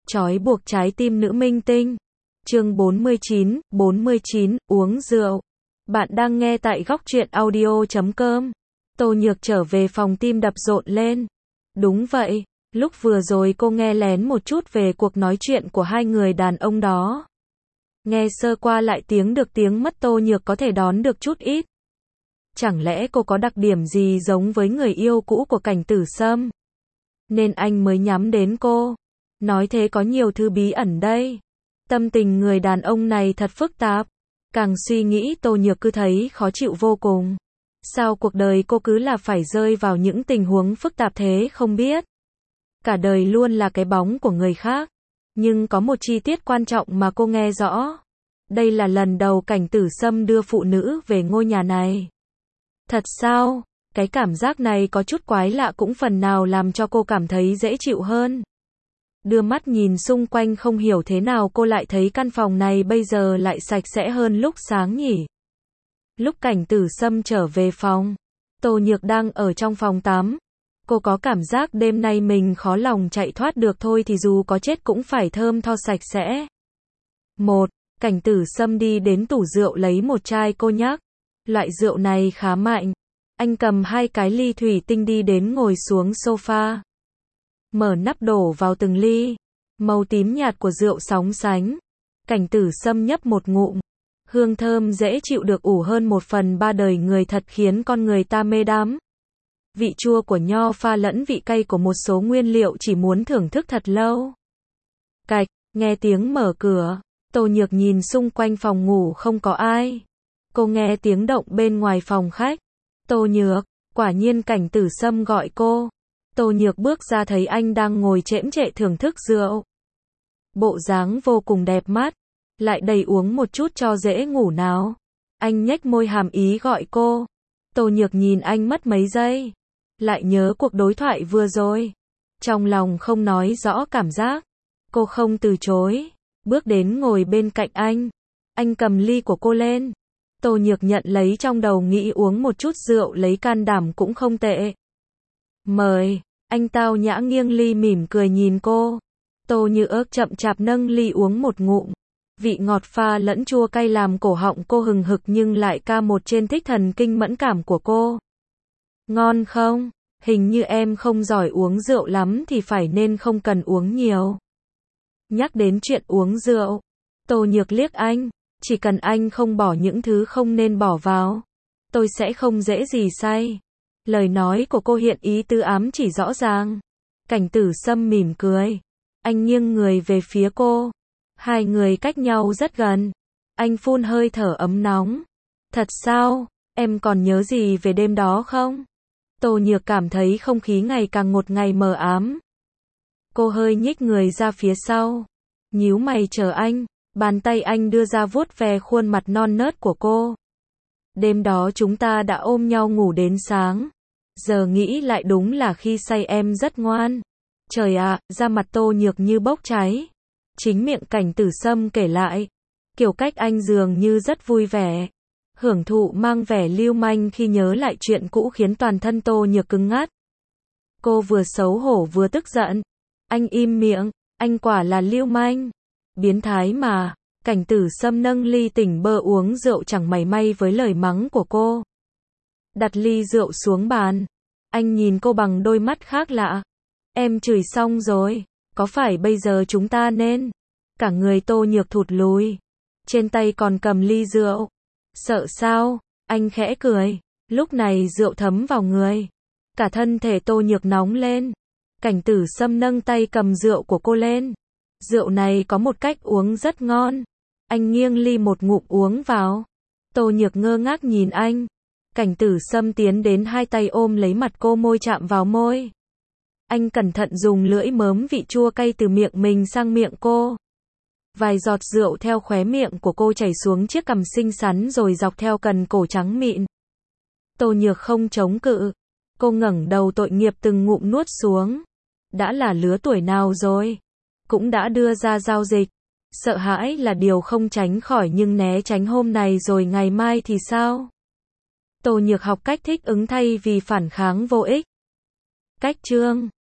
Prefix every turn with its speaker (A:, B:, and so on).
A: Trói buộc trái tim nữ minh tinh. Chương 49, uống rượu. Bạn đang nghe tại Góc Truyện Audio.com. Tô Nhược trở về phòng, tim đập rộn lên. Đúng vậy, lúc vừa rồi cô nghe lén một chút về cuộc nói chuyện của hai người đàn ông đó. Nghe sơ qua lại tiếng được tiếng mất, Tô Nhược có thể đón được chút ít. Chẳng lẽ cô có đặc điểm gì giống với người yêu cũ của Cảnh Tử Sâm, nên anh mới nhắm đến cô? Nói thế có nhiều thứ bí ẩn đây. Tâm tình người đàn ông này thật phức tạp. Càng suy nghĩ Tô Nhược cứ thấy khó chịu vô cùng. Sao cuộc đời cô cứ là phải rơi vào những tình huống phức tạp thế không biết? Cả đời luôn là cái bóng của người khác. Nhưng có một chi tiết quan trọng mà cô nghe rõ. Đây là lần đầu Cảnh Tử Sâm đưa phụ nữ về ngôi nhà này. Thật sao? Cái cảm giác này có chút quái lạ, cũng phần nào làm cho cô cảm thấy dễ chịu hơn. Đưa mắt nhìn xung quanh, không hiểu thế nào cô lại thấy căn phòng này bây giờ lại sạch sẽ hơn lúc sáng nhỉ. Lúc Cảnh Tử Sâm trở về phòng, Tô Nhược đang ở trong phòng tắm. Cô có cảm giác đêm nay mình khó lòng chạy thoát được, thôi thì dù có chết cũng phải thơm tho sạch sẽ. Cảnh Tử Sâm đi đến tủ rượu lấy một chai cô nhắc. Loại rượu này khá mạnh. Anh cầm hai cái ly thủy tinh đi đến ngồi xuống sofa. Mở nắp đổ vào từng ly. Màu tím nhạt của rượu sóng sánh. Cảnh Tử Sâm nhấp một ngụm. Hương thơm dễ chịu được ủ hơn 1/3 đời người, thật khiến con người ta mê đắm. Vị chua của nho pha lẫn vị cay của một số nguyên liệu, chỉ muốn thưởng thức thật lâu. Cạch, nghe tiếng mở cửa. Tô Nhược nhìn xung quanh phòng ngủ không có ai. Cô nghe tiếng động bên ngoài phòng khách. Tô Nhược, quả nhiên Cảnh Tử Sâm gọi cô. Tô Nhược bước ra thấy anh đang ngồi chễm chệ thưởng thức rượu. Bộ dáng vô cùng đẹp mắt. Lại đầy uống một chút cho dễ ngủ nào. Anh nhếch môi hàm ý gọi cô. Tô Nhược nhìn anh mất mấy giây. Lại nhớ cuộc đối thoại vừa rồi. Trong lòng không nói rõ cảm giác. Cô không từ chối. Bước đến ngồi bên cạnh anh. Anh cầm ly của cô lên. Tô Nhược nhận lấy, trong đầu nghĩ uống một chút rượu lấy can đảm cũng không tệ. Mời. Anh tao nhã nghiêng ly mỉm cười nhìn cô. Tô Nhược chậm chạp nâng ly uống một ngụm. Vị ngọt pha lẫn chua cay làm cổ họng cô hừng hực, nhưng lại ca một trên thích thần kinh mẫn cảm của cô. Ngon không? Hình như em không giỏi uống rượu lắm thì phải nên không cần uống nhiều. Nhắc đến chuyện uống rượu, Tô Nhược liếc anh. Chỉ cần anh không bỏ những thứ không nên bỏ vào, tôi sẽ không dễ gì say. Lời nói của cô hiện ý tứ ám chỉ rõ ràng. Cảnh Tử Sâm mỉm cười. Anh nghiêng người về phía cô. Hai người cách nhau rất gần. Anh phun hơi thở ấm nóng. Thật sao? Em còn nhớ gì về đêm đó không? Tô Nhược cảm thấy không khí ngày càng một ngày mờ ám. Cô hơi nhích người ra phía sau. Nhíu mày chờ anh. Bàn tay anh đưa ra vuốt ve khuôn mặt non nớt của cô. Đêm đó chúng ta đã ôm nhau ngủ đến sáng. Giờ nghĩ lại đúng là khi say em rất ngoan. Trời ạ, da mặt Tô Nhược như bốc cháy. Chính miệng Cảnh Tử Sâm kể lại. Kiểu cách anh dường như rất vui vẻ. Hưởng thụ mang vẻ lưu manh khi nhớ lại chuyện cũ khiến toàn thân Tô Nhược cứng ngắt. Cô vừa xấu hổ vừa tức giận. Anh im miệng, anh quả là lưu manh. Biến thái mà. Cảnh Tử Sâm nâng ly tỉnh bơ uống rượu chẳng mảy may với lời mắng của cô. Đặt ly rượu xuống bàn. Anh nhìn cô bằng đôi mắt khác lạ. Em chửi xong rồi. Có phải bây giờ chúng ta nên? Cả người Tô Nhược thụt lùi. Trên tay còn cầm ly rượu. Sợ sao? Anh khẽ cười. Lúc này rượu thấm vào người. Cả thân thể Tô Nhược nóng lên. Cảnh Tử Sâm nâng tay cầm rượu của cô lên. Rượu này có một cách uống rất ngon. Anh nghiêng ly một ngụm uống vào. Tô Nhược ngơ ngác nhìn anh. Cảnh Tử Sâm tiến đến, hai tay ôm lấy mặt cô, môi chạm vào môi. Anh cẩn thận dùng lưỡi mớm vị chua cay từ miệng mình sang miệng cô. Vài giọt rượu theo khóe miệng của cô chảy xuống chiếc cằm xinh xắn rồi dọc theo cần cổ trắng mịn. Tô Nhược không chống cự. Cô ngẩng đầu tội nghiệp từng ngụm nuốt xuống. Đã là lứa tuổi nào rồi? Cũng đã đưa ra giao dịch. Sợ hãi là điều không tránh khỏi, nhưng né tránh hôm này rồi ngày mai thì sao? Tô Nhược học cách thích ứng thay vì phản kháng vô ích. Cách chương